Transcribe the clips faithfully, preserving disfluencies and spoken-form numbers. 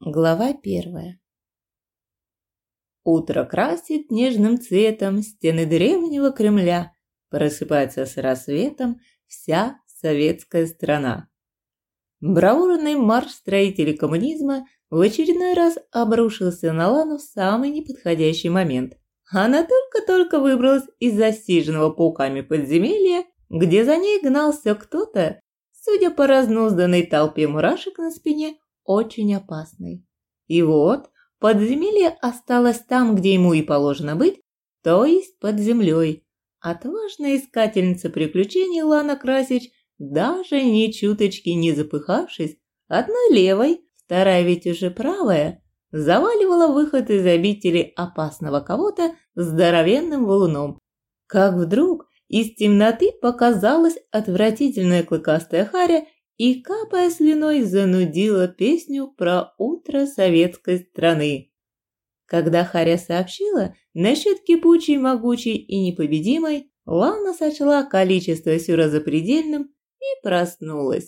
Глава первая. Утро красит нежным цветом стены древнего Кремля. Просыпается с рассветом вся советская страна. Бравурный марш строителей коммунизма в очередной раз обрушился на Лану в самый неподходящий момент. Она только-только выбралась из засиженного пауками подземелья, где за ней гнался кто-то, судя по разнузданной толпе мурашек на спине, очень опасный. И вот подземелье осталось там, где ему и положено быть, то есть под землей. Отважная искательница приключений Лана Красич, даже ни чуточки не запыхавшись, одной левой, вторая ведь уже правая, заваливала выход из обители опасного кого-то здоровенным валуном. Как вдруг из темноты показалась отвратительная клыкастая харя и, капая слюной, занудила песню про утро советской страны. Когда Харя сообщила насчет кипучей, могучей и непобедимой, Лана сочла количество сюра запредельным и проснулась.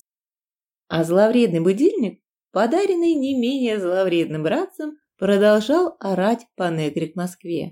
А зловредный будильник, подаренный не менее зловредным братцем, продолжал орать по негре к Москве.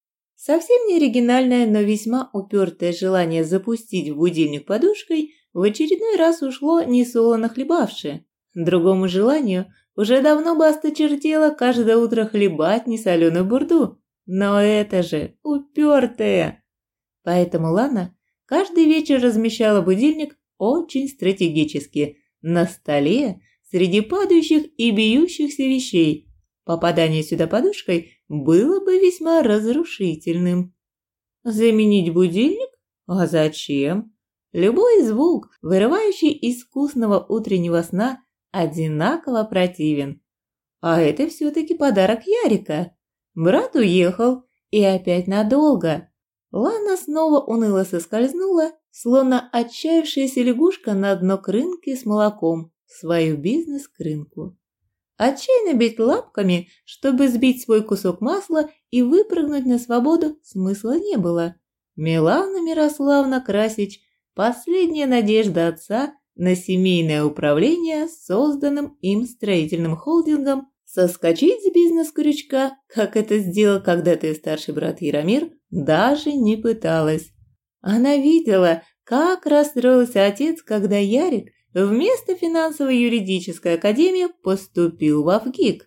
Совсем не оригинальное, но весьма упертое желание запустить в будильник подушкой в очередной раз ушло несолоно хлебавши. Другому желанию уже давно бы осточертело каждое утро хлебать несоленую бурду. Но это же упертое! Поэтому Лана каждый вечер размещала будильник очень стратегически на столе среди падающих и бьющихся вещей. Попадание сюда подушкой было бы весьма разрушительным. Заменить будильник? А зачем? Любой звук, вырывающий из вкусного утреннего сна, одинаково противен. А это все-таки подарок Ярика. Брат уехал, и опять надолго. Лана снова уныло соскользнула, словно отчаявшаяся лягушка на дно крынки с молоком, в свою бизнес-крынку. Отчаянно бить лапками, чтобы сбить свой кусок масла и выпрыгнуть на свободу, смысла не было. Милана Мирославна Красич – последняя надежда отца на семейное управление созданным им строительным холдингом, соскочить с бизнес-крючка, как это сделал когда-то и старший брат Яромир, даже не пыталась. Она видела, как расстроился отец, когда Ярик вместо финансово-юридической академии поступил в ВГИК.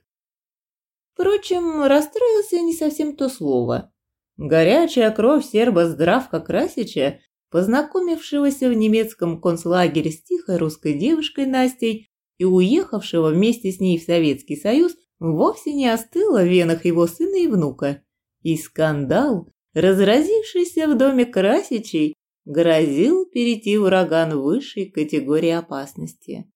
Впрочем, расстроился не совсем то слово. Горячая кровь серба Здравка Красича, познакомившегося в немецком концлагере с тихой русской девушкой Настей и уехавшего вместе с ней в Советский Союз, вовсе не остыла в венах его сына и внука. И скандал, разразившийся в доме Красичей, грозил перейти в ураган высшей категории опасности.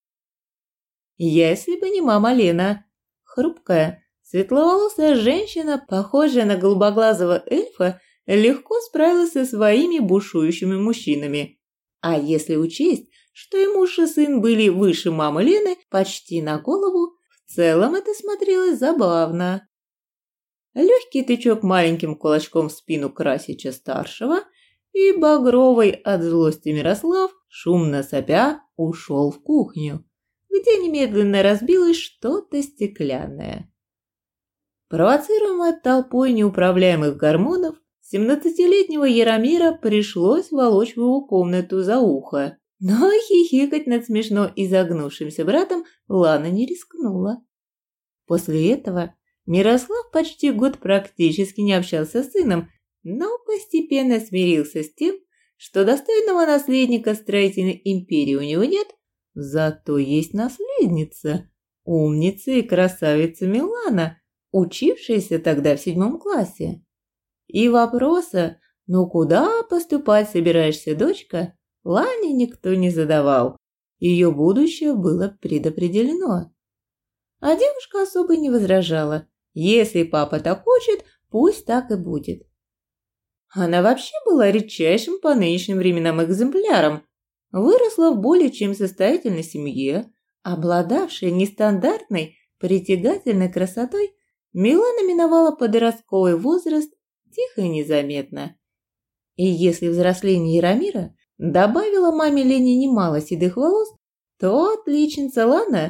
Если бы не мама Лена, хрупкая, светловолосая женщина, похожая на голубоглазого эльфа, легко справилась со своими бушующими мужчинами. А если учесть, что и муж и сын были выше мамы Лены почти на голову, в целом это смотрелось забавно. Легкий тычок маленьким кулачком в спину Красича-старшего, и багровый от злости Мирослав, шумно сопя, ушел в кухню, где немедленно разбилось что-то стеклянное. Провоцируемая толпой неуправляемых гормонов, семнадцатилетнего Яромира пришлось волочь в его комнату за ухо, но хихикать над смешно изогнувшимся братом Лана не рискнула. После этого Мирослав почти год практически не общался с сыном, но постепенно смирился с тем, что достойного наследника строительной империи у него нет, зато есть наследница, умница и красавица Милана, учившаяся тогда в седьмом классе. И вопроса «Ну куда поступать собираешься, дочка?» Лане никто не задавал, ее будущее было предопределено. А девушка особо не возражала, если папа так хочет, пусть так и будет. Она вообще была редчайшим по нынешним временам экземпляром, выросла в более чем состоятельной семье, обладавшей нестандартной, притягательной красотой, Милана миновала подростковый возраст тихо и незаметно. И если взросление Яромира добавило маме Лене немало седых волос, то отличница Лана с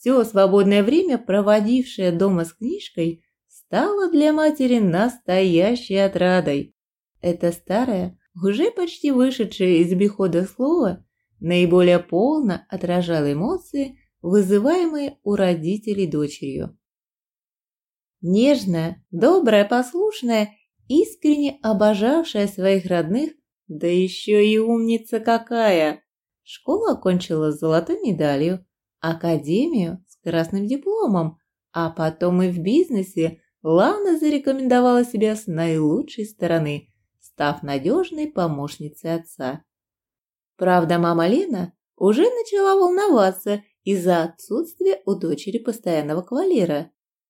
все свободное время, проводившее дома с книжкой, стало для матери настоящей отрадой. Это старое, уже почти вышедшее из обихода слово, наиболее полно отражало эмоции, вызываемые у родителей дочерью. Нежная, добрая, послушная, искренне обожавшая своих родных, да еще и умница какая! Школу окончила с золотой медалью, академию с красным дипломом, а потом и в бизнесе Лана зарекомендовала себя с наилучшей стороны, став надежной помощницей отца. Правда, мама Лена уже начала волноваться из-за отсутствия у дочери постоянного кавалера.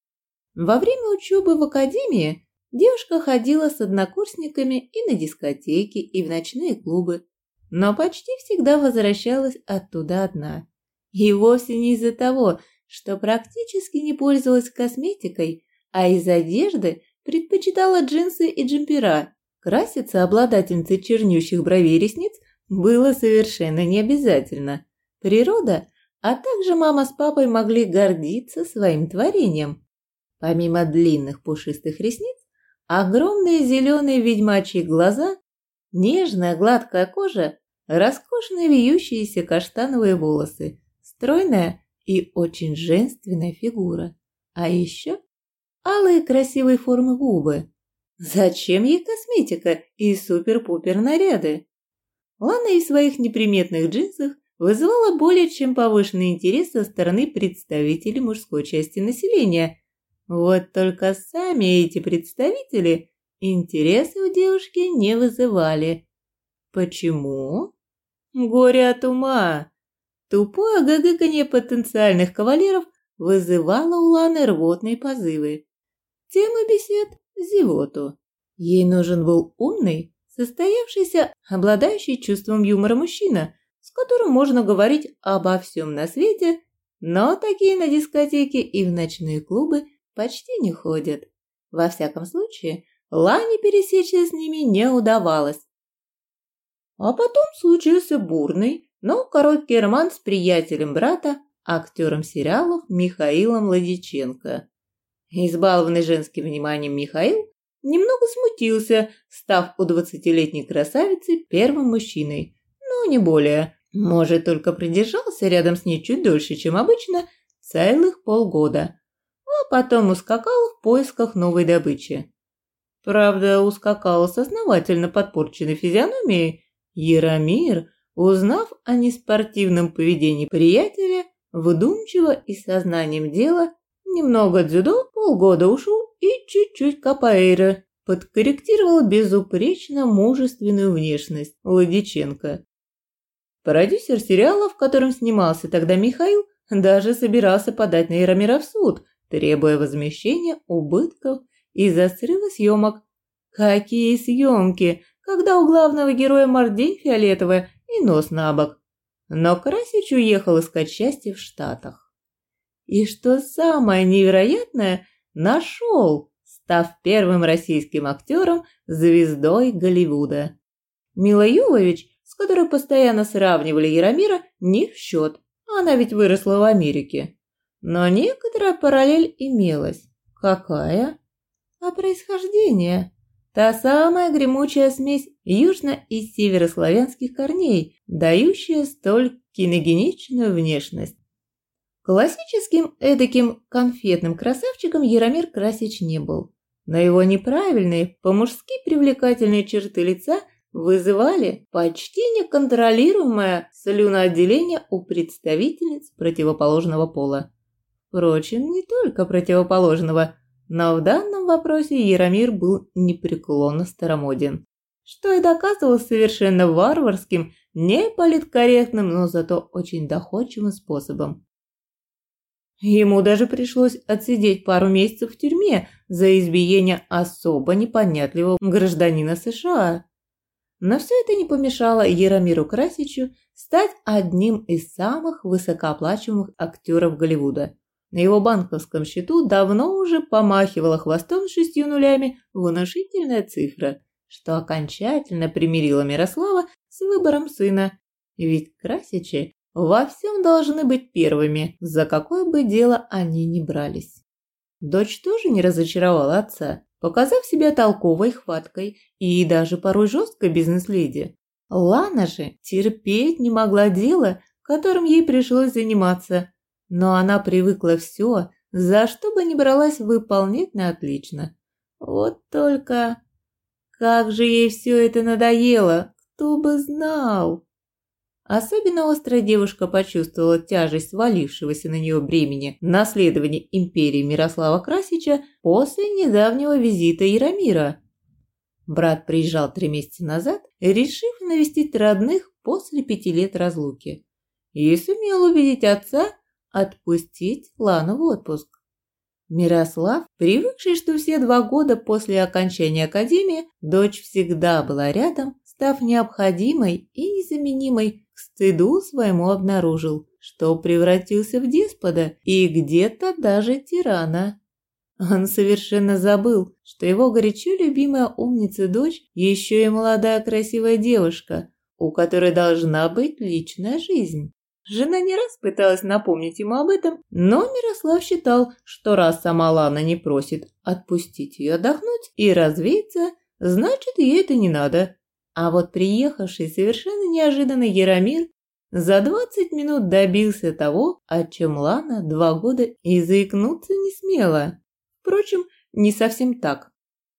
Во время учебы в академии девушка ходила с однокурсниками и на дискотеки, и в ночные клубы, но почти всегда возвращалась оттуда одна. И вовсе не из-за того, что практически не пользовалась косметикой, а из одежды предпочитала джинсы и джемпера. Краситься обладательницей чернющих бровей и ресниц было совершенно не обязательно. Природа, а также мама с папой могли гордиться своим творением. Помимо длинных пушистых ресниц, огромные зеленые ведьмачьи глаза, нежная гладкая кожа, роскошные вьющиеся каштановые волосы, стройная и очень женственная фигура. А еще алые красивой формы губы. Зачем ей косметика и супер-пупер наряды? Лана и в своих неприметных джинсах вызывала более чем повышенный интерес со стороны представителей мужской части населения. Вот только сами эти представители интереса у девушки не вызывали. Почему? Горе от ума. Тупое гыгыканье потенциальных кавалеров вызывало у Ланы рвотные позывы. Тема бесед – зевоту. Ей нужен был умный, состоявшийся, обладающий чувством юмора мужчина, с которым можно говорить обо всем на свете, но такие на дискотеки и в ночные клубы почти не ходят. Во всяком случае, Лане пересечься с ними не удавалось. А потом случился бурный, но короткий роман с приятелем брата, актером сериалов Михаилом Ладиченко. Избалованный женским вниманием Михаил немного смутился, став у двадцатилетней красавицы первым мужчиной, но не более. Может, только продержался рядом с ней чуть дольше, чем обычно, целых полгода. А потом ускакал в поисках новой добычи. Правда, ускакал с основательно подпорченной физиономией. Яромир, узнав о неспортивном поведении приятеля, вдумчиво и сознанием дела, немного дзюдо, полгода ушу и чуть-чуть капоэйра, подкорректировал безупречно мужественную внешность Ладиченко. Продюсер сериала, в котором снимался тогда Михаил, даже собирался подать на Яромира в суд, требуя возмещения убытков из-за срыва съемок. Какие съемки, когда у главного героя мордень фиолетовая и нос набок. Но Красич уехал искать счастье в Штатах. И что самое невероятное, нашел, став первым российским актером звездой Голливуда. Мила Йовович, с которой постоянно сравнивали Яромира, не в счет, она ведь выросла в Америке. Но некоторая параллель имелась. Какая? А происхождение? Та самая гремучая смесь южно- и северославянских корней, дающая столь киногеничную внешность. Классическим эдаким конфетным красавчиком Яромир Красич не был, но его неправильные, по-мужски привлекательные черты лица вызывали почти неконтролируемое слюноотделение у представительниц противоположного пола. Впрочем, не только противоположного, но в данном вопросе Яромир был непреклонно старомоден, что и доказывал совершенно варварским, неполиткорректным, но зато очень доходчивым способом. Ему даже пришлось отсидеть пару месяцев в тюрьме за избиение особо непонятливого гражданина США. Но все это не помешало Яромиру Красичу стать одним из самых высокооплачиваемых актеров Голливуда. На его банковском счету давно уже помахивала хвостом с шестью нулями внушительная цифра, что окончательно примирило Мирослава с выбором сына. Ведь Красичи во всем должны быть первыми, за какое бы дело они ни брались. Дочь тоже не разочаровала отца, показав себя толковой, хваткой и даже порой жесткой бизнес-леди. Лана же терпеть не могла дело, которым ей пришлось заниматься, но она привыкла все, за что бы ни бралась, выполнять на отлично. Вот только как же ей все это надоело, кто бы знал. Особенно остро девушка почувствовала тяжесть свалившегося на нее бремени наследования империи Мирослава Красича после недавнего визита Яромира. Брат приезжал три месяца назад, решив навестить родных после пяти лет разлуки, и сумел убедить отца отпустить Лану в отпуск. Мирослав, привыкший, что все два года после окончания академии дочь всегда была рядом, став необходимой и незаменимой, к стыду своему обнаружил, что превратился в деспота и где-то даже тирана. Он совершенно забыл, что его горячо любимая умница-дочь еще и молодая красивая девушка, у которой должна быть личная жизнь. Жена не раз пыталась напомнить ему об этом, но Мирослав считал, что раз сама Лана не просит отпустить ее отдохнуть и развеяться, значит, ей это не надо. А вот приехавший совершенно неожиданно Яромир за двадцать минут добился того, о чем Лана два года и заикнуться не смела. Впрочем, не совсем так.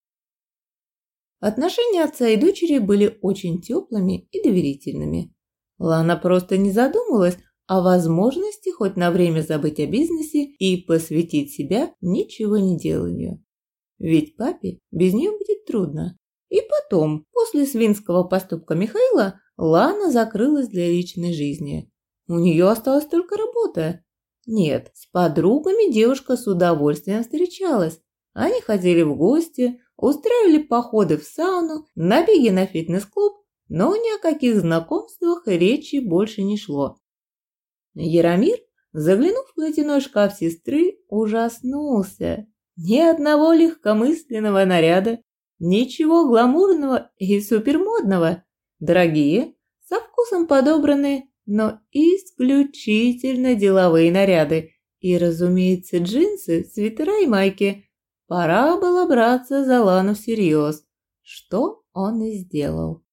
Отношения отца и дочери были очень теплыми и доверительными. Лана просто не задумалась о возможности хоть на время забыть о бизнесе и посвятить себя ничего не деланию. Ведь папе без нее будет трудно. И потом, после свинского поступка Михаила, Лана закрылась для личной жизни. У нее осталась только работа. Нет, с подругами девушка с удовольствием встречалась. Они ходили в гости, устраивали походы в сауну, набеги на фитнес-клуб, но ни о каких знакомствах речи больше не шло. Яромир, заглянув в платяной шкаф сестры, ужаснулся. Ни одного легкомысленного наряда, ничего гламурного и супермодного. Дорогие, со вкусом подобранные, но исключительно деловые наряды. И, разумеется, джинсы, свитера и майки. Пора было браться за Лану всерьез, что он и сделал.